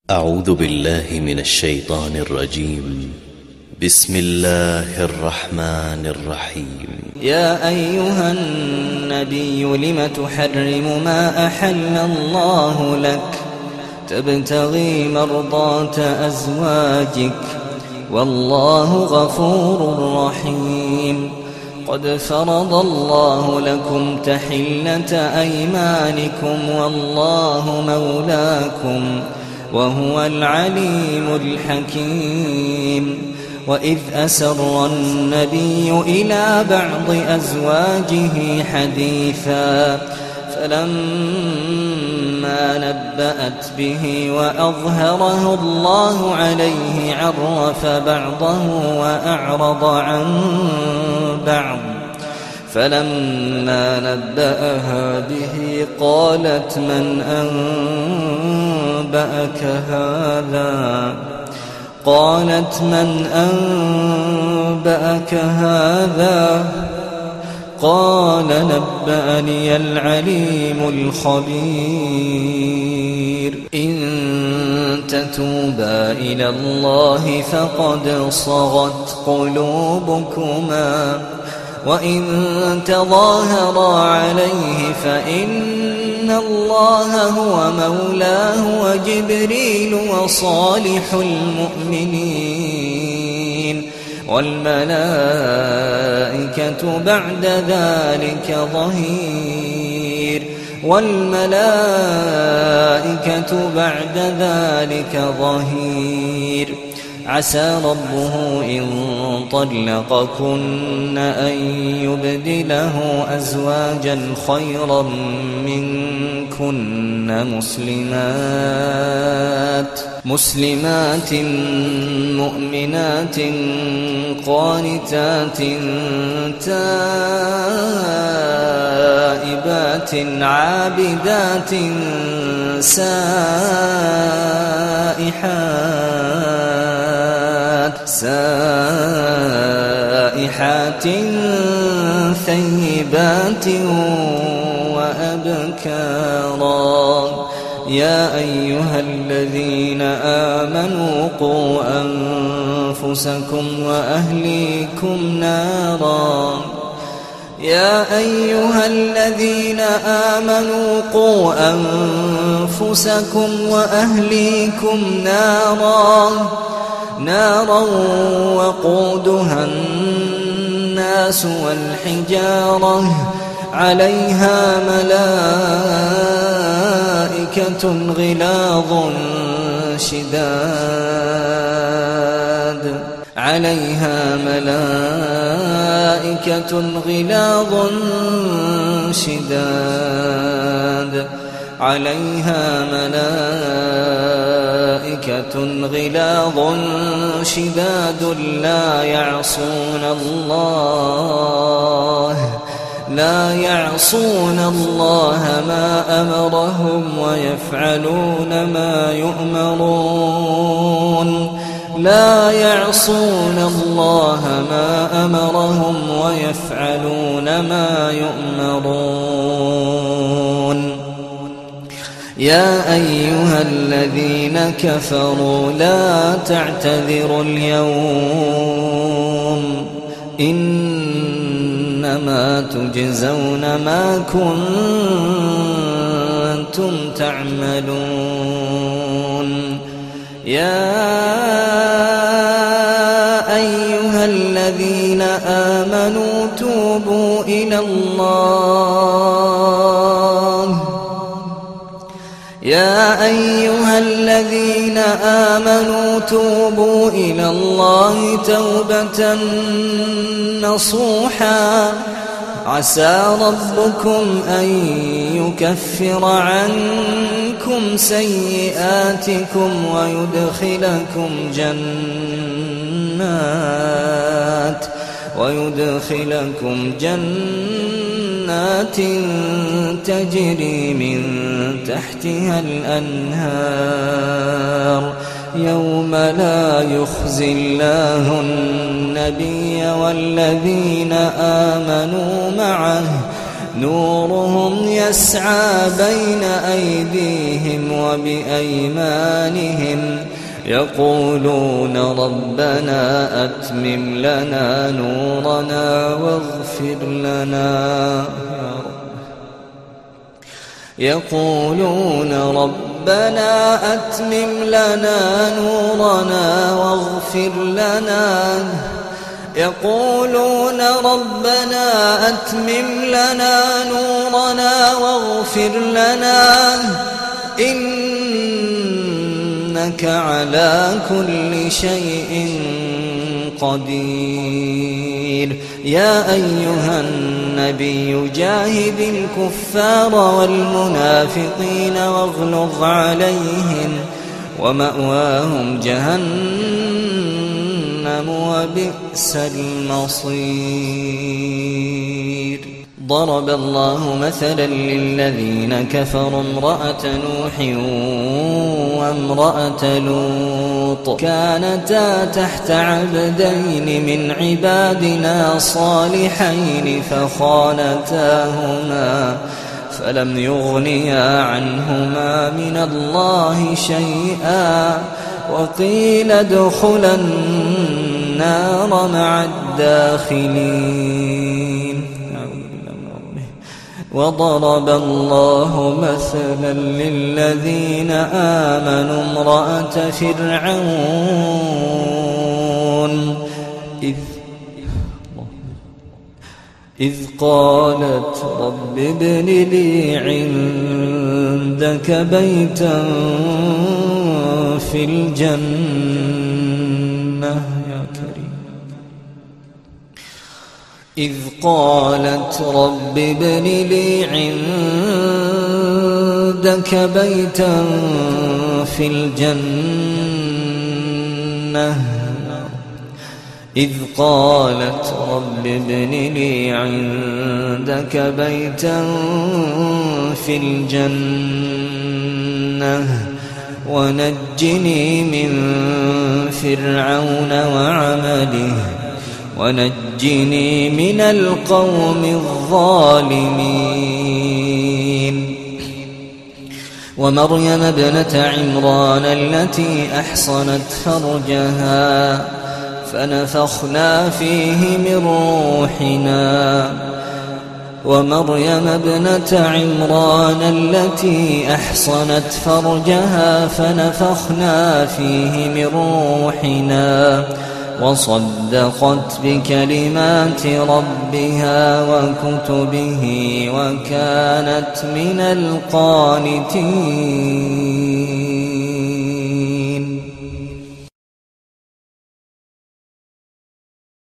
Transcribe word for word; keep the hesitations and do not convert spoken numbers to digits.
أعوذ بالله من الشيطان الرجيم. بسم الله الرحمن الرحيم. يا أيها النبي لم تحرم ما أحل الله لك تبتغي مرضات أزواجك والله غفور رحيم. قد فرض الله لكم تحلة أيمانكم والله مولاكم وهو العليم الحكيم. وإذ أسر النبي إلى بعض أزواجه حديثا فلما نبأت به وأظهره الله عليه عرف بعضه وأعرض عن بعض. فلما نبأها به قالت من أنبأك هذا قالت من أنبأك هذا قال نبأني العليم الخبير. إن تتوبا إلى الله فقد صغت قلوبكما وإن تظاهرا عليه فإن الله هو مولاه وجبريل وصالح المؤمنين والملائكة بعد ذلك ظهير والملائكة بعد ذلك ظهير. عسى ربه إن طلقكن أن يبدله أزواجا خيرا منكن مسلمات مسلمات مؤمنات قانتات تائبات عابدات سائحات سائحات ثيبات وأبكارا. يا أيها الذين آمنوا قوا أنفسكم وأهليكم نارا يا أيها الذين آمنوا قوا أنفسكم وأهليكم نارا نارا وقودها الناس والحجارة عليها ملائكة غلاظ شداد عليها ملائكة غلاظ شداد عليها ملائكة غلاظ شداد لا يعصون الله لا يعصون الله ما أمرهم ويفعلون ما يؤمرون لا يعصون الله ما أمرهم ويفعلون ما يؤمرون. يا أيها الذين كفروا لا تعتذروا اليوم إنما تجزون ما كنتم تعملون. يا أيها الذين آمنوا توبوا إلى الله يا أيها الذين آمنوا توبوا إلى الله توبة نصوحا عسى ربكم أن يكفر عنكم سيئاتكم ويدخلكم جنات ويدخلكم جنات تجري من تحتها الأنهار يوم لا يخزي الله النبي والذين آمنوا معه نورهم يسعى بين أيديهم وبأيمانهم يقولون ربنا أتمم لنا نورنا واغفر لنا يقولون ربنا أتمم لنا نورنا واغفر لنا يقولون ربنا أتمم لنا نورنا واغفر لنا إنك على كل شيء قدير. يا أيها النبي جاهد الكفار والمنافقين واغلظ عليهم ومأواهم جهنم وبئس المصير. ضرب الله مثلا للذين كفروا امرأة نوح وامرأة لوط كانتا تحت عبدين من عبادنا صالحين فخانتاهما فلم يغنيا عنهما من الله شيئا وقيل ادخلا النار مع الداخلين. وضرب الله مثلا للذين آمنوا امرأة فرعون إذ إذ قالت رب ابن لي عندك بيتا في الجنة يا كريم إذ قالت رب ابن لي عندك بيتا في الجنة إذ قالت رب ابن لي عندك بيتا في الجنة ونجني من فرعون وعمله ونجني من القوم الظالمين. ومريم ابنة عمران التي أحصنت فرجها فنفخنا فيه من روحنا ومريم ابنة عمران التي أحصنت فرجها فنفخنا فيه من روحنا وصدقت بكلمات ربها وكتبه وكانت من القانتين.